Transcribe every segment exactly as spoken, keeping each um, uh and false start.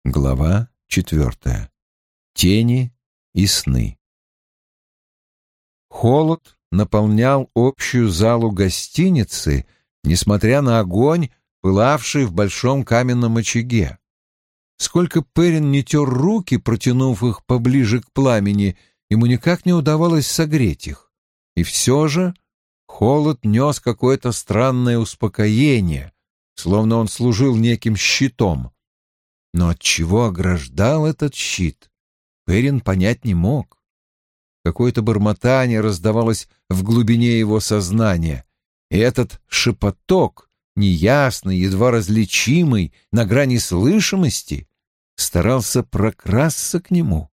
Глава четвертая. Тени и сны. Холод наполнял общую залу гостиницы, несмотря на огонь, пылавший в большом каменном очаге. Сколько Перин не тер руки, протянув их поближе к пламени, ему никак не удавалось согреть их. И все же холод нес какое-то странное успокоение, словно он служил неким щитом. Но от чего ограждал этот щит, Перин понять не мог. Какое-то бормотание раздавалось в глубине его сознания, и этот шепоток, неясный, едва различимый, на грани слышимости, старался прокрасться к нему.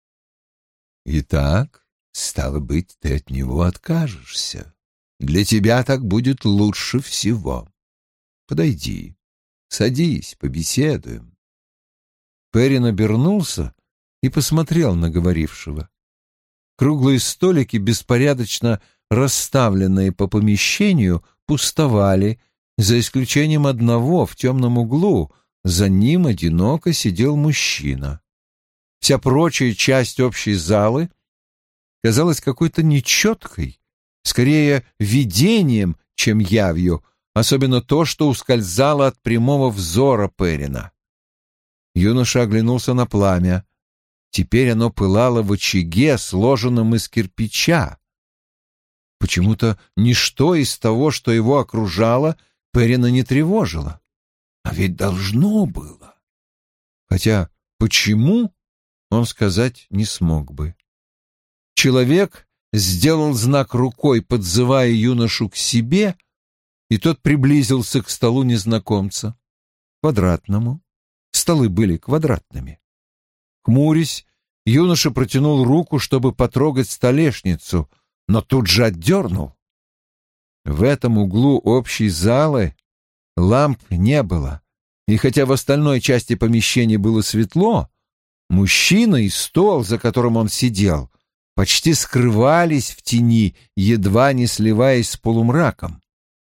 «Итак, стало быть, ты от него откажешься. Для тебя так будет лучше всего. Подойди, садись, побеседуем». Перин обернулся и посмотрел на говорившего. Круглые столики, беспорядочно расставленные по помещению, пустовали, за исключением одного в темном углу. За ним одиноко сидел мужчина. Вся прочая часть общей залы казалась какой-то нечеткой, скорее видением, чем явью, особенно то, что ускользало от прямого взора Перина. Юноша оглянулся на пламя. Теперь оно пылало в очаге, сложенном из кирпича. Почему-то ничто из того, что его окружало, Перина не тревожило. А ведь должно было. Хотя почему, он сказать не смог бы. Человек сделал знак рукой, подзывая юношу к себе, и тот приблизился к столу незнакомца, квадратному. Столы были квадратными. Хмурясь, юноша протянул руку, чтобы потрогать столешницу, но тут же отдернул. В этом углу общей залы ламп не было, и хотя в остальной части помещения было светло, мужчина и стол, за которым он сидел, почти скрывались в тени, едва не сливаясь с полумраком.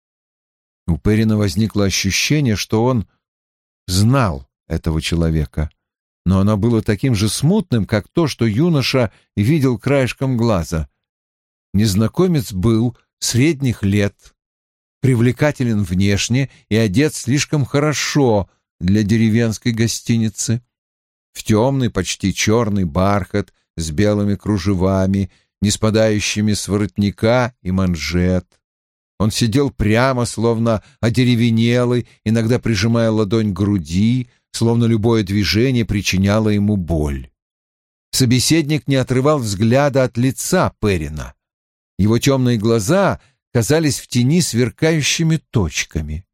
У Перина возникло ощущение, что он знал этого человека, но оно было таким же смутным, как то, что юноша видел краешком глаза. Незнакомец был средних лет, привлекателен внешне и одет слишком хорошо для деревенской гостиницы. В темный, почти черный бархат с белыми кружевами, не спадающими с воротника и манжет. Он сидел прямо, словно одеревенелый, иногда прижимая ладонь к груди, словно любое движение причиняло ему боль. Собеседник не отрывал взгляда от лица Перина. Его темные глаза казались в тени сверкающими точками.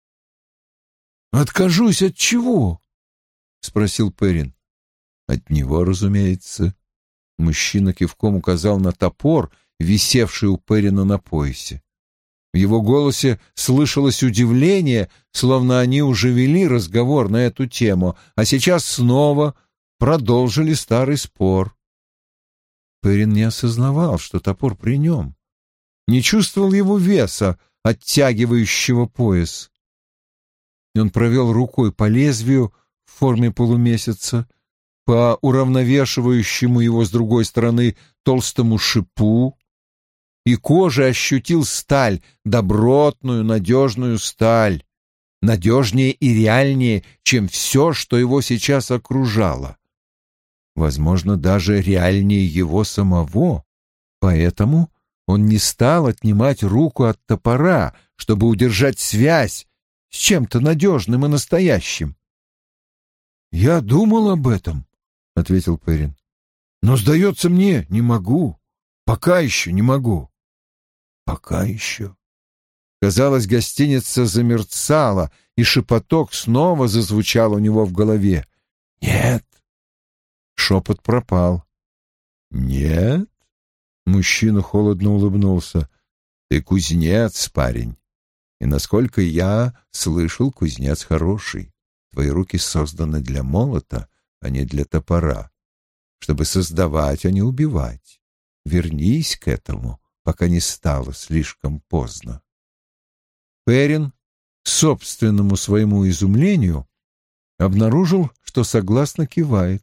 «Откажусь от чего?» — спросил Перин. «От него, разумеется». Мужчина кивком указал на топор, висевший у Перина на поясе. В его голосе слышалось удивление, словно они уже вели разговор на эту тему, а сейчас снова продолжили старый спор. Перин не осознавал, что топор при нем, не чувствовал его веса, оттягивающего пояс. Он провел рукой по лезвию в форме полумесяца, по уравновешивающему его с другой стороны толстому шипу, и кожей ощутил сталь, добротную, надежную сталь, надежнее и реальнее, чем все, что его сейчас окружало. Возможно, даже реальнее его самого, поэтому он не стал отнимать руку от топора, чтобы удержать связь с чем-то надежным и настоящим. «Я думал об этом», — ответил Перин, — «но, сдается мне, не могу, пока еще не могу». «Пока еще». Казалось, гостиница замерцала, и шепоток снова зазвучал у него в голове. «Нет». Шепот пропал. «Нет?» Мужчина холодно улыбнулся. «Ты кузнец, парень. И, насколько я слышал, кузнец хороший. Твои руки созданы для молота, а не для топора. Чтобы создавать, а не убивать. Вернись к этому, пока не стало слишком поздно». Перин, к собственному своему изумлению, обнаружил, что что согласно кивает.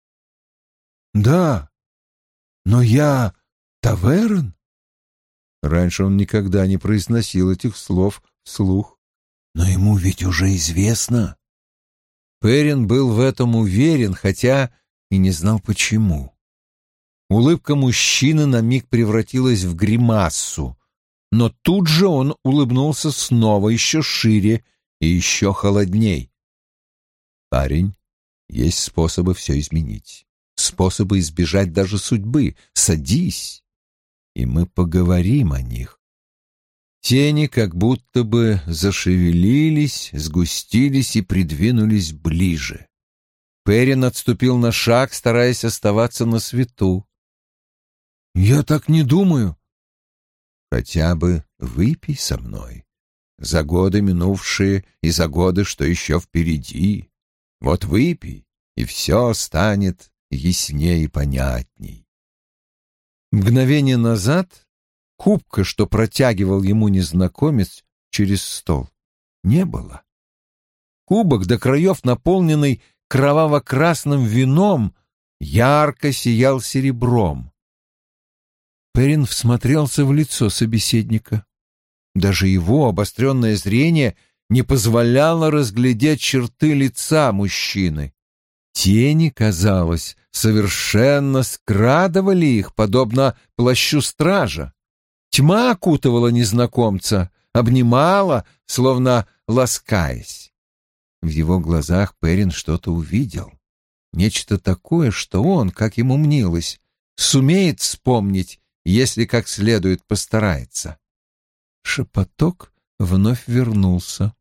«Да, но я Таверн?» Раньше он никогда не произносил этих слов вслух. «Но ему ведь уже известно». Перрин был в этом уверен, хотя и не знал почему. Улыбка мужчины на миг превратилась в гримассу, но тут же он улыбнулся снова еще шире и еще холодней. «Парень, есть способы все изменить, способы избежать даже судьбы. Садись, и мы поговорим о них». Тени как будто бы зашевелились, сгустились и придвинулись ближе. Перрин отступил на шаг, стараясь оставаться на свету. «Я так не думаю». «Хотя бы выпей со мной. За годы минувшие и за годы, что еще впереди. Вот выпей, и все станет яснее и понятней». Мгновение назад кубка, что протягивал ему незнакомец через стол, не было. Кубок, до краев наполненный кроваво-красным вином, ярко сиял серебром. Перрин всмотрелся в лицо собеседника. Даже его обостренное зрение не позволяло разглядеть черты лица мужчины. Тени, казалось, совершенно скрадывали их, подобно плащу стража. Тьма окутывала незнакомца, обнимала, словно ласкаясь. В его глазах Перрин что-то увидел. Нечто такое, что он, как ему мнилось, сумеет вспомнить, если как следует постарается. Шепоток вновь вернулся.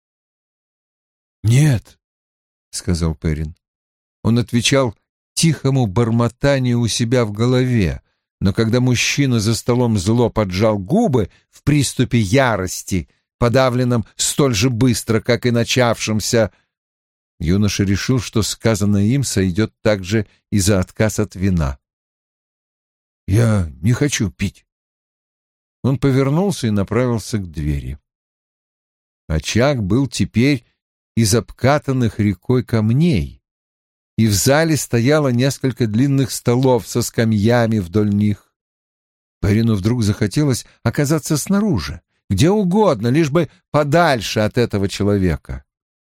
«Нет», — сказал Перрин. Он отвечал тихому бормотанию у себя в голове, но когда мужчина за столом зло поджал губы в приступе ярости, подавленном столь же быстро, как и начавшимся, юноша решил, что сказанное им сойдет также и за отказ от вина. «Я не хочу пить». Он повернулся и направился к двери. Очаг был теперь из обкатанных рекой камней, и в зале стояло несколько длинных столов со скамьями вдоль них. Перрину вдруг захотелось оказаться снаружи, где угодно, лишь бы подальше от этого человека.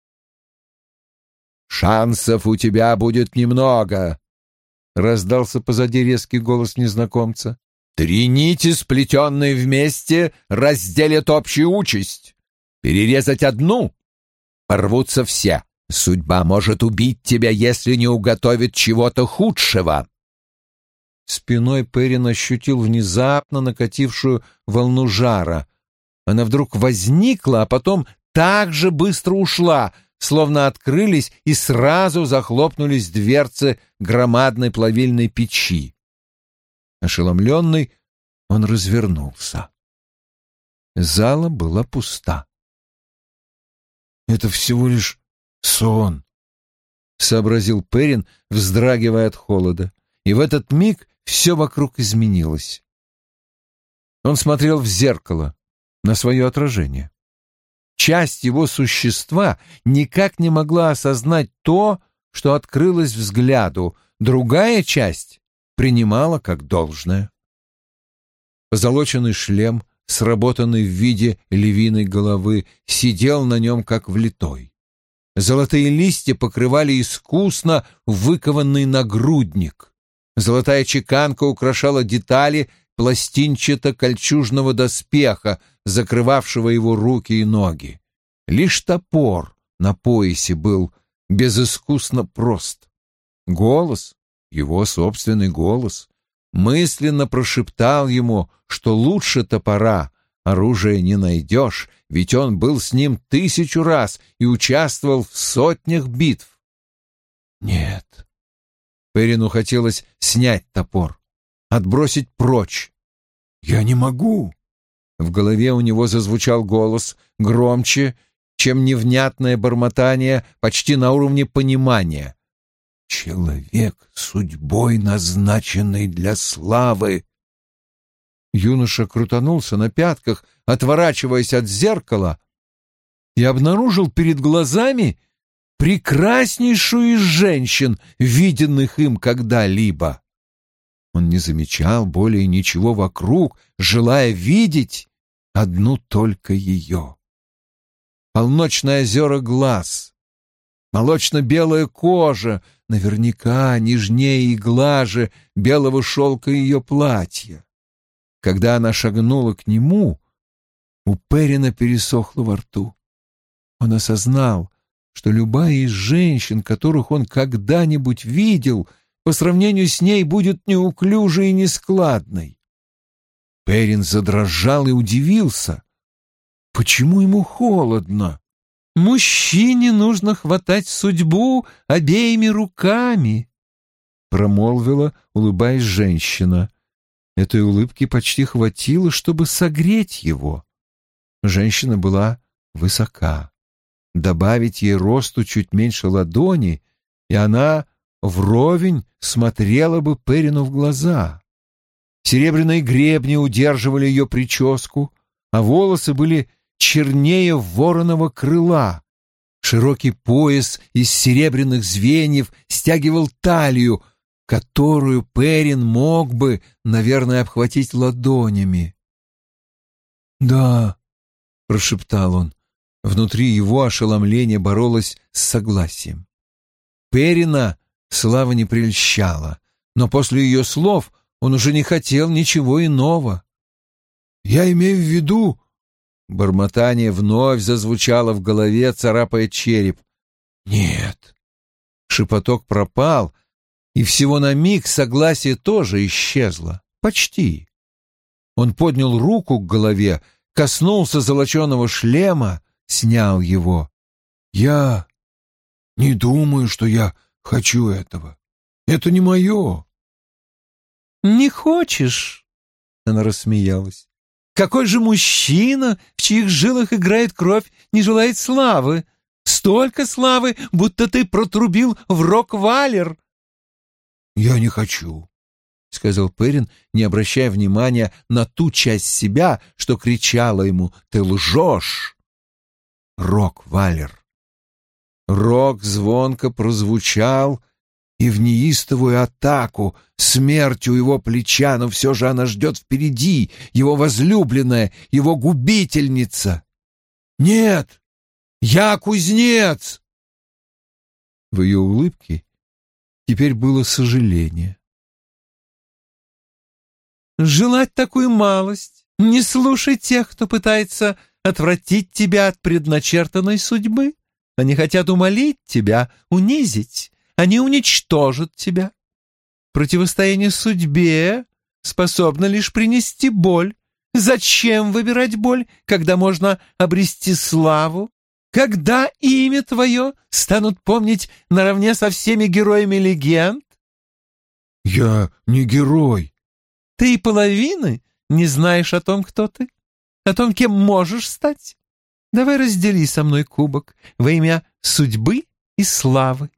«Шансов у тебя будет немного», — раздался позади резкий голос незнакомца. «Три нити, сплетенные вместе, разделят общую участь. Перерезать одну — порвутся все. Судьба может убить тебя, если не уготовит чего-то худшего». Спиной Перрин ощутил внезапно накатившую волну жара. Она вдруг возникла, а потом так же быстро ушла, словно открылись и сразу захлопнулись дверцы громадной плавильной печи. Ошеломленный, он развернулся. Зала была пуста. «Это всего лишь сон», — сообразил Перрин, вздрагивая от холода. И в этот миг все вокруг изменилось. Он смотрел в зеркало на свое отражение. Часть его существа никак не могла осознать то, что открылось взгляду, другая часть принимала как должное. Позолоченный шлем, сработанный в виде львиной головы, сидел на нем как влитой. Золотые листья покрывали искусно выкованный нагрудник. Золотая чеканка украшала детали пластинчато-кольчужного доспеха, закрывавшего его руки и ноги. Лишь топор на поясе был безыскусно прост. Голос, его собственный голос, мысленно прошептал ему, что лучше топора оружия не найдешь, ведь он был с ним тысячу раз и участвовал в сотнях битв. Нет. Перрину хотелось снять топор, отбросить прочь. «Я не могу». В голове у него зазвучал голос, громче, чем невнятное бормотание, почти на уровне понимания. «Человек судьбой, назначенный для славы». Юноша крутанулся на пятках, отворачиваясь от зеркала, и обнаружил перед глазами прекраснейшую из женщин, виденных им когда-либо. Он не замечал более ничего вокруг, желая видеть одну только ее. Полночные озера глаз, молочно-белая кожа, наверняка нежнее и глаже белого шелка ее платья. Когда она шагнула к нему, у Перрина пересохло во рту. Он осознал, что любая из женщин, которых он когда-нибудь видел, по сравнению с ней будет неуклюжей и нескладной. Перрин задрожал и удивился. Почему ему холодно? «Мужчине нужно хватать судьбу обеими руками», — промолвила, улыбаясь, женщина. Этой улыбки почти хватило, чтобы согреть его. Женщина была высока. Добавить ей росту чуть меньше ладони, и она вровень смотрела бы Перрину в глаза. Серебряные гребни удерживали ее прическу, а волосы были чернее вороного крыла. Широкий пояс из серебряных звеньев стягивал талию, которую Перрин мог бы, наверное, обхватить ладонями. «Да», — прошептал он. Внутри его ошеломление боролось с согласием. Перрина слава не прельщала, но после ее слов он уже не хотел ничего иного. «Я имею в виду...» Бормотание вновь зазвучало в голове, царапая череп. «Нет». Шепоток пропал, и всего на миг согласие тоже исчезло. Почти. Он поднял руку к голове, коснулся золоченого шлема, снял его. «Я не думаю, что я хочу этого. Это не мое». «Не хочешь?» — она рассмеялась. «Какой же мужчина, в чьих жилах играет кровь, не желает славы? Столько славы, будто ты протрубил в рок-валер». «Я не хочу», — сказал Перрин, не обращая внимания на ту часть себя, что кричала ему: «Ты лжешь!» Рок-валер. Рок звонко прозвучал, и в неистовую атаку, смерть у его плеча, но все же она ждет впереди, его возлюбленная, его губительница. «Нет! Я кузнец!» В ее улыбке теперь было сожаление. «Желать такую малость, не слушай тех, кто пытается отвратить тебя от предначертанной судьбы. Они хотят умолить тебя, унизить. Они уничтожат тебя. Противостояние судьбе способно лишь принести боль. Зачем выбирать боль, когда можно обрести славу? Когда имя твое станут помнить наравне со всеми героями легенд?» «Я не герой». «Ты и половины не знаешь о том, кто ты, о том, кем можешь стать. Давай раздели со мной кубок во имя судьбы и славы».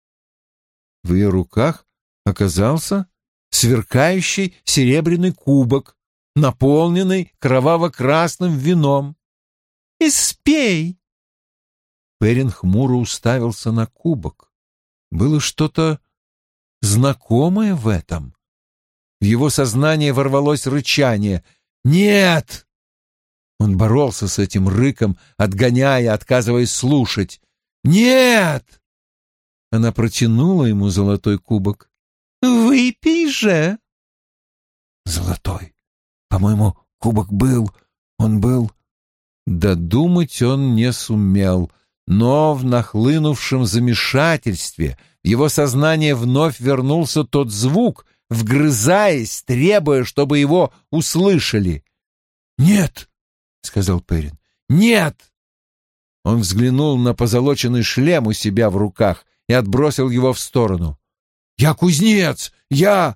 В ее руках оказался сверкающий серебряный кубок, наполненный кроваво-красным вином. «Испей!» Перрин хмуро уставился на кубок. Было что-то знакомое в этом. В его сознание ворвалось рычание. «Нет!» Он боролся с этим рыком, отгоняя, отказываясь слушать. «Нет!» Она протянула ему золотой кубок. «Выпей же!» «Золотой. По-моему, кубок был. Он был...» Додумать он не сумел, но в нахлынувшем замешательстве в его сознание вновь вернулся тот звук, вгрызаясь, требуя, чтобы его услышали. «Нет!» — сказал Перрин. «Нет!» Он взглянул на позолоченный шлем у себя в руках и отбросил его в сторону. «Я кузнец! Я...»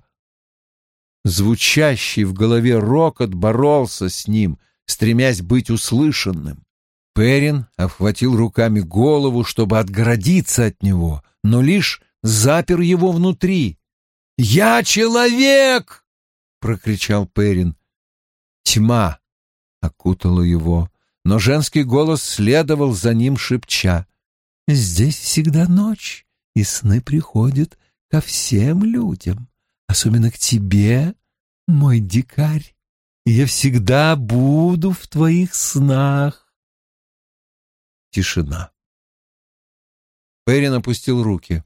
Звучащий в голове рокот боролся с ним, стремясь быть услышанным. Перрин обхватил руками голову, чтобы отгородиться от него, но лишь запер его внутри. «Я человек!» — прокричал Перрин. Тьма окутала его, но женский голос следовал за ним, шепча: Здесь всегда ночь, и сны приходят ко всем людям, особенно к тебе, мой дикарь. Я всегда буду в твоих снах. Тишина. Перин опустил руки.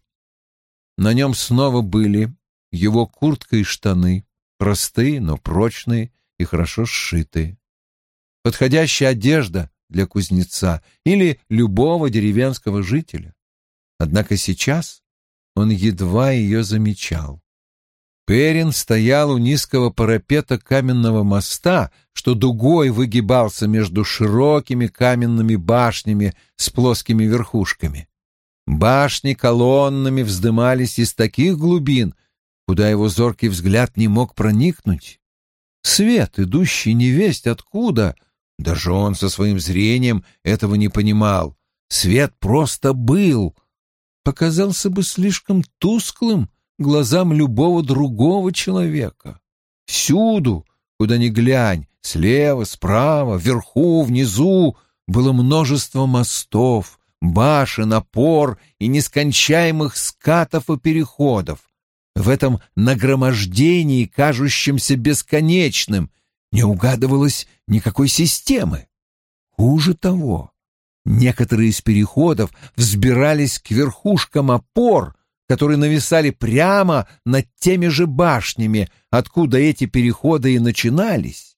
На нем снова были его куртка и штаны, простые, но прочные и хорошо сшитые. Подходящая одежда для кузнеца или любого деревенского жителя. Однако сейчас он едва ее замечал. Перин стоял у низкого парапета каменного моста, что дугой выгибался между широкими каменными башнями с плоскими верхушками. Башни колоннами вздымались из таких глубин, куда его зоркий взгляд не мог проникнуть. Свет, идущий невесть откуда, даже он со своим зрением этого не понимал. Свет просто был. Показался бы слишком тусклым глазам любого другого человека. Всюду, куда ни глянь, слева, справа, вверху, внизу, было множество мостов, башен, опор и нескончаемых скатов и переходов. В этом нагромождении, кажущемся бесконечным, не угадывалось никакой системы. Хуже того, некоторые из переходов взбирались к верхушкам опор, которые нависали прямо над теми же башнями, откуда эти переходы и начинались.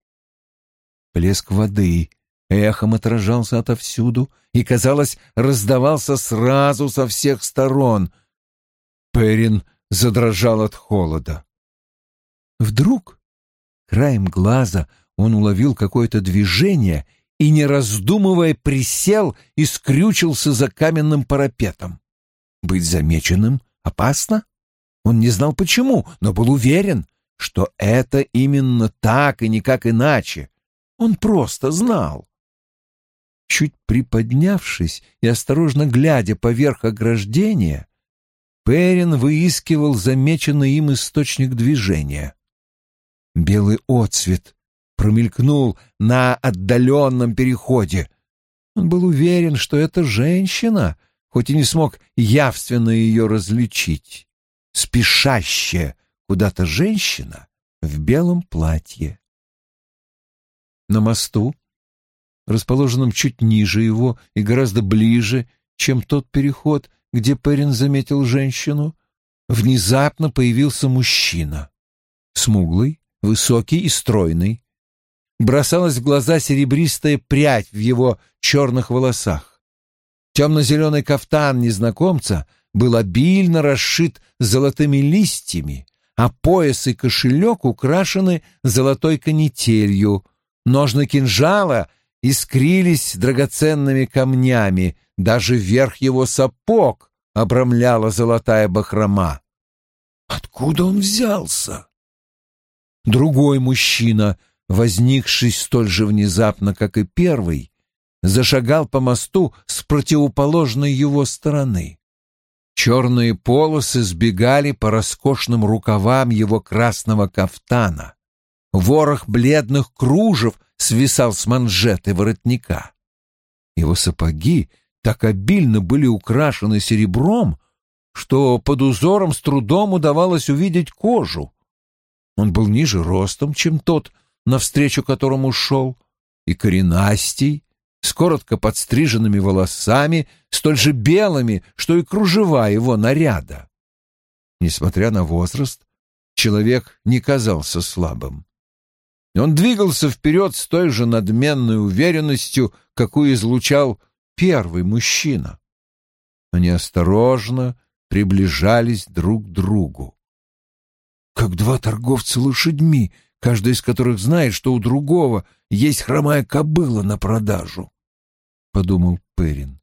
Плеск воды эхом отражался отовсюду и, казалось, раздавался сразу со всех сторон. Перин задрожал от холода. Вдруг краем глаза он уловил какое-то движение и, не раздумывая, присел и скрючился за каменным парапетом. Быть замеченным опасно? Он не знал почему, но был уверен, что это именно так и никак иначе. Он просто знал. Чуть приподнявшись и осторожно глядя поверх ограждения, Перин выискивал замеченный им источник движения. Белый отсвет промелькнул на отдаленном переходе. Он был уверен, что это женщина, хоть и не смог явственно ее различить. Спешащая куда-то женщина в белом платье. На мосту, расположенном чуть ниже его и гораздо ближе, чем тот переход, где Перин заметил женщину, внезапно появился мужчина. Смуглый, высокий и стройный. Бросалась в глаза серебристая прядь в его черных волосах. Темно-зеленый кафтан незнакомца был обильно расшит золотыми листьями, а пояс и кошелек украшены золотой канителью. Ножны кинжала искрились драгоценными камнями, даже верх его сапог обрамляла золотая бахрома. Откуда он взялся? Другой мужчина, возникший столь же внезапно, как и первый, зашагал по мосту с противоположной его стороны. Черные полосы сбегали по роскошным рукавам его красного кафтана. Ворох бледных кружев свисал с манжеты воротника. Его сапоги так обильно были украшены серебром, что под узором с трудом удавалось увидеть кожу. Он был ниже ростом, чем тот, навстречу которому шел, и коренастей, с коротко подстриженными волосами, столь же белыми, что и кружева его наряда. Несмотря на возраст, человек не казался слабым. Он двигался вперед с той же надменной уверенностью, какую излучал первый мужчина. Они осторожно приближались друг к другу. Как два торговца лошадьми, каждый из которых знает, что у другого есть хромая кобыла на продажу, — подумал Перин.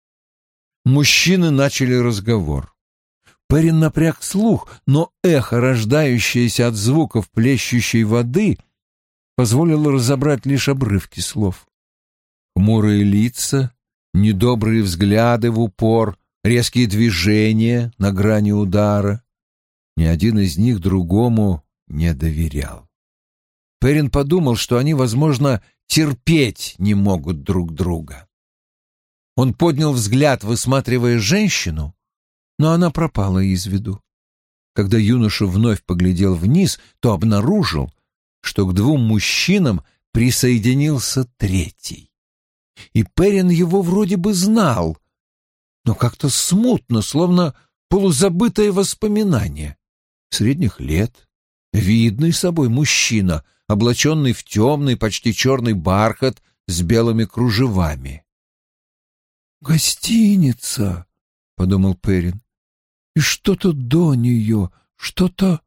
Мужчины начали разговор. Перин напряг слух, но эхо, рождающееся от звуков плещущей воды, позволило разобрать лишь обрывки слов. Хмурые лица, недобрые взгляды в упор, резкие движения на грани удара. Ни один из них другому не доверял. Перин подумал, что они, возможно, терпеть не могут друг друга. Он поднял взгляд, высматривая женщину, но она пропала из виду. Когда юноша вновь поглядел вниз, то обнаружил, что к двум мужчинам присоединился третий. И Перрин его вроде бы знал, но как-то смутно, словно полузабытое воспоминание. Средних лет, видный собой мужчина, облаченный в темный, почти черный бархат с белыми кружевами. «Гостиница», — подумал Перрин, — «и что-то до нее, что-то...»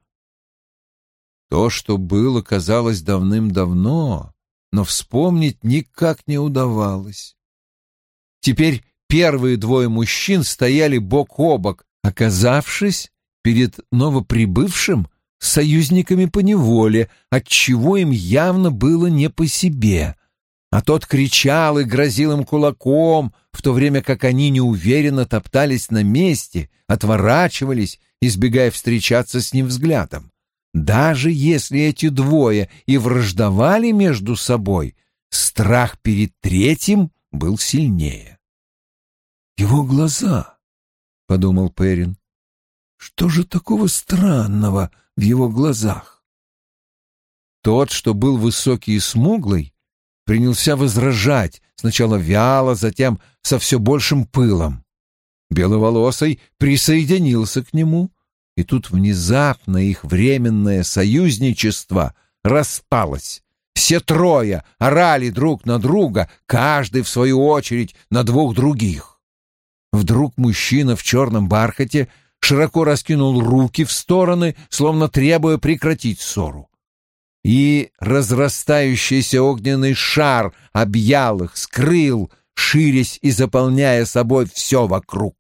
То, что было, казалось давным-давно, но вспомнить никак не удавалось. Теперь первые двое мужчин стояли бок о бок, оказавшись перед новоприбывшим союзниками по неволе, отчего им явно было не по себе. А тот кричал и грозил им кулаком, в то время как они неуверенно топтались на месте, отворачивались, избегая встречаться с ним взглядом. Даже если эти двое и враждовали между собой, страх перед третьим был сильнее. «Его глаза», — подумал Перрин, — «что же такого странного в его глазах?» Тот, что был высокий и смуглый, принялся возражать, сначала вяло, затем со все большим пылом. Беловолосый присоединился к нему, и тут внезапно их временное союзничество распалось. Все трое орали друг на друга, каждый, в свою очередь, на двух других. Вдруг мужчина в черном бархате широко раскинул руки в стороны, словно требуя прекратить ссору. И разрастающийся огненный шар объял их, скрыл, ширясь и заполняя собой все вокруг.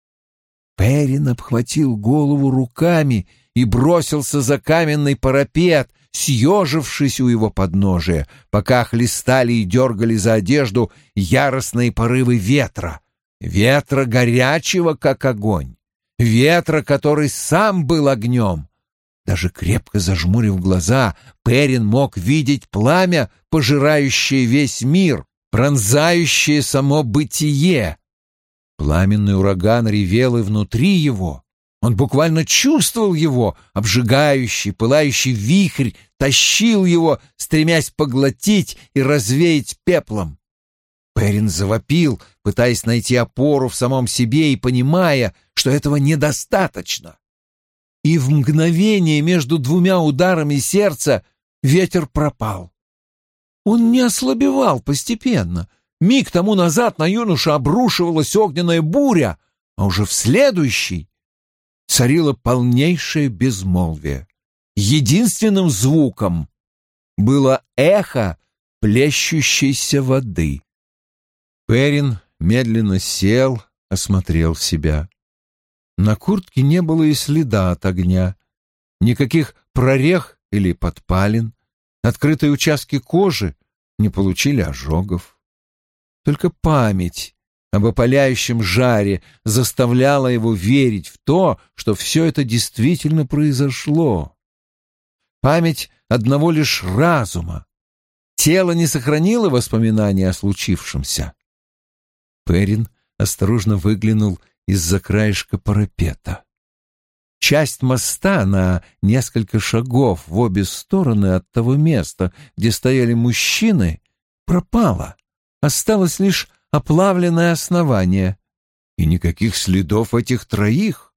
Перрин обхватил голову руками и бросился за каменный парапет, съежившись у его подножия, пока хлестали и дергали за одежду яростные порывы ветра, ветра горячего, как огонь, ветра, который сам был огнем. Даже крепко зажмурив глаза, Перрин мог видеть пламя, пожирающее весь мир, пронзающее само бытие. Пламенный ураган ревел и внутри его. Он буквально чувствовал его, обжигающий, пылающий вихрь тащил его, стремясь поглотить и развеять пеплом. Перрин завопил, пытаясь найти опору в самом себе и понимая, что этого недостаточно. И в мгновение между двумя ударами сердца ветер пропал. Он не ослабевал постепенно. Миг тому назад на юношу обрушивалась огненная буря, а уже в следующий царило полнейшее безмолвие. Единственным звуком было эхо плещущейся воды. Перрин медленно сел, осмотрел себя. На куртке не было и следа от огня, никаких прорех или подпалин, открытые участки кожи не получили ожогов. Только память об опаляющем жаре заставляла его верить в то, что все это действительно произошло. Память одного лишь разума. Тело не сохранило воспоминания о случившемся. Перрин осторожно выглянул из-за краешка парапета. Часть моста на несколько шагов в обе стороны от того места, где стояли мужчины, пропала. Осталось лишь оплавленное основание. И никаких следов этих троих.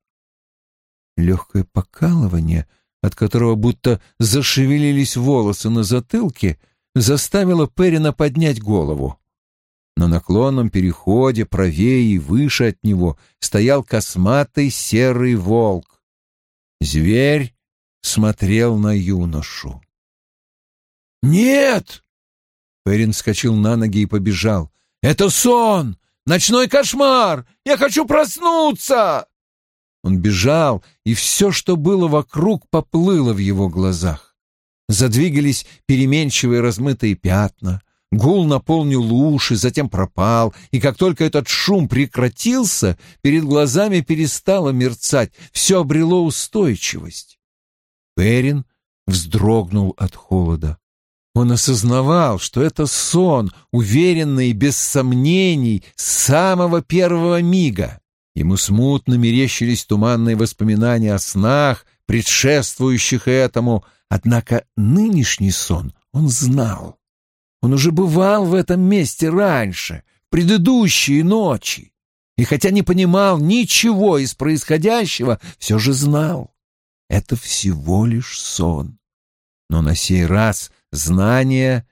Легкое покалывание, от которого будто зашевелились волосы на затылке, заставило Перрина поднять голову. На наклонном переходе, правее и выше от него, стоял косматый серый волк. Зверь смотрел на юношу. «Нет!» Перрин вскочил на ноги и побежал. «Это сон! Ночной кошмар! Я хочу проснуться!» Он бежал, и все, что было вокруг, поплыло в его глазах. Задвигались переменчивые размытые пятна. Гул наполнил уши, затем пропал, и как только этот шум прекратился, перед глазами перестало мерцать, все обрело устойчивость. Перрин вздрогнул от холода. Он осознавал, что это сон, уверенный, без сомнений, с самого первого мига. Ему смутно мерещились туманные воспоминания о снах, предшествующих этому, однако нынешний сон он знал. Он уже бывал в этом месте раньше, в предыдущие ночи, и хотя не понимал ничего из происходящего, все же знал. Это всего лишь сон. Но на сей раз знание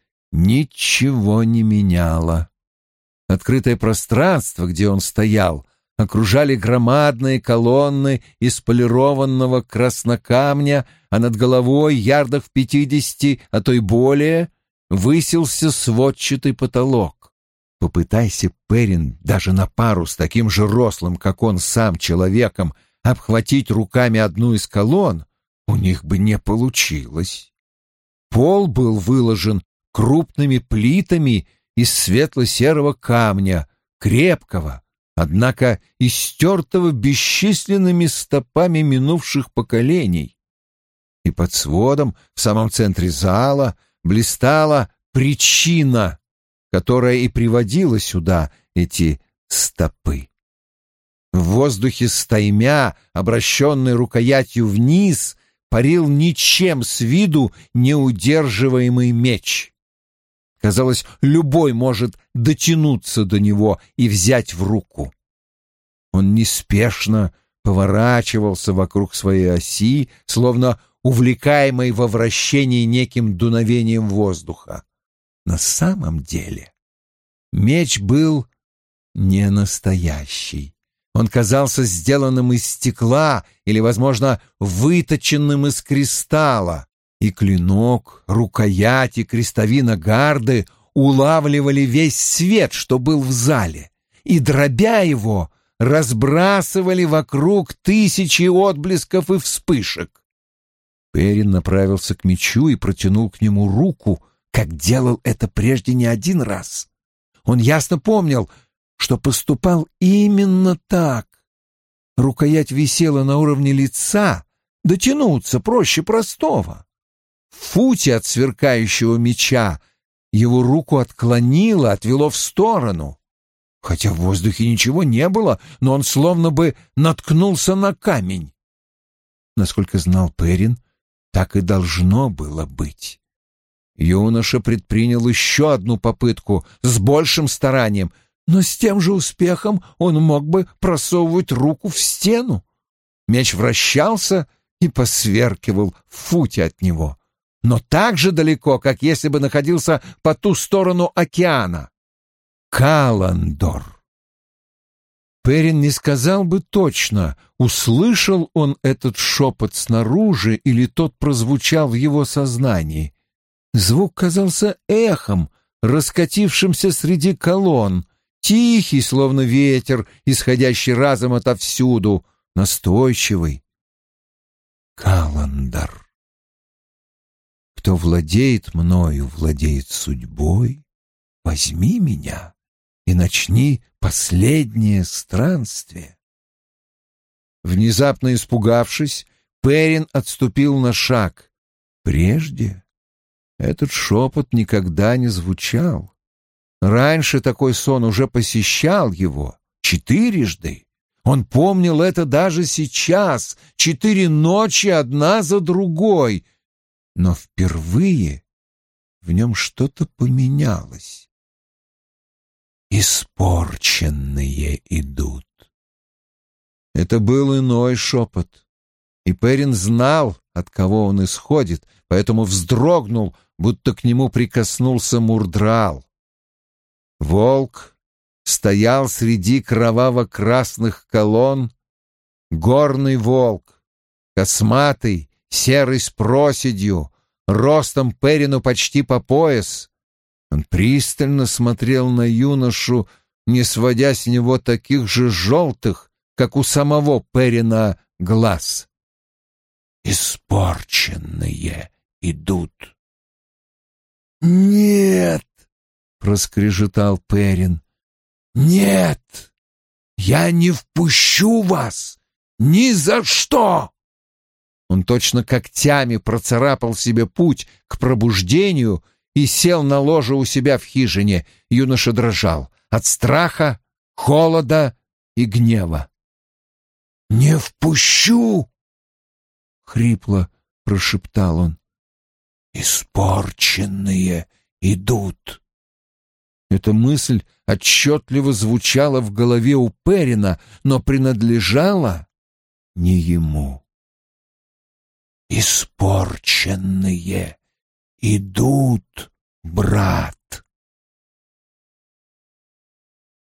ничего не меняло. Открытое пространство, где он стоял, окружали громадные колонны из полированного краснокамня, а над головой, ярдах в пятидесяти, а то и более, высился сводчатый потолок. Попытайся Перрин даже на пару с таким же рослым, как он сам, человеком, обхватить руками одну из колонн, у них бы не получилось. Пол был выложен крупными плитами из светло-серого камня, крепкого, однако истертого бесчисленными стопами минувших поколений. И под сводом в самом центре зала блистала причина, которая и приводила сюда эти стопы. В воздухе стаймя, обращенной рукоятью вниз, парил ничем с виду неудерживаемый меч. Казалось, любой может дотянуться до него и взять в руку. Он неспешно поворачивался вокруг своей оси, словно увлекаемый во вращении неким дуновением воздуха. На самом деле меч был не настоящий. Он казался сделанным из стекла или, возможно, выточенным из кристалла, и клинок, рукоять и крестовина гарды улавливали весь свет, что был в зале, и, дробя его, разбрасывали вокруг тысячи отблесков и вспышек. Перрин направился к мечу и протянул к нему руку, как делал это прежде не один раз. Он ясно помнил, что поступал именно так. Рукоять висела на уровне лица, дотянуться проще простого. В футе от сверкающего меча его руку отклонило, отвело в сторону. Хотя в воздухе ничего не было, но он словно бы наткнулся на камень. Насколько знал Перрин, так и должно было быть. Юноша предпринял еще одну попытку с большим старанием, но с тем же успехом он мог бы просовывать руку в стену. Меч вращался и посверкивал в футе от него, но так же далеко, как если бы находился по ту сторону океана. Каландор. Перрин не сказал бы точно, услышал он этот шепот снаружи или тот прозвучал в его сознании. Звук казался эхом, раскатившимся среди колонн, тихий, словно ветер, исходящий разом отовсюду, настойчивый. Каландор. Кто владеет мною, владеет судьбой. Возьми меня и начни последнее странствие. Внезапно испугавшись, Перрин отступил на шаг. Прежде этот шепот никогда не звучал. Раньше такой сон уже посещал его четырежды. Он помнил это даже сейчас, четыре ночи одна за другой. Но впервые в нем что-то поменялось. Испорченные идут. Это был иной шепот, и Перрин знал, от кого он исходит, поэтому вздрогнул, будто к нему прикоснулся Мурдрал. Волк стоял среди кроваво-красных колонн, горный волк, косматый, серый с проседью, ростом Перрину почти по пояс. Он пристально смотрел на юношу, не сводя с него таких же желтых, как у самого Перрина, глаз. «Испорченные идут». «Нет!» — проскрежетал Перрин. «Нет! Я не впущу вас! Ни за что!» Он точно когтями процарапал себе путь к пробуждению и сел на ложе у себя в хижине. Юноша дрожал от страха, холода и гнева. «Не впущу!» — хрипло прошептал он. «Испорченные идут!» Эта мысль отчетливо звучала в голове у Перина, но принадлежала не ему. «Испорченные идут, брат!»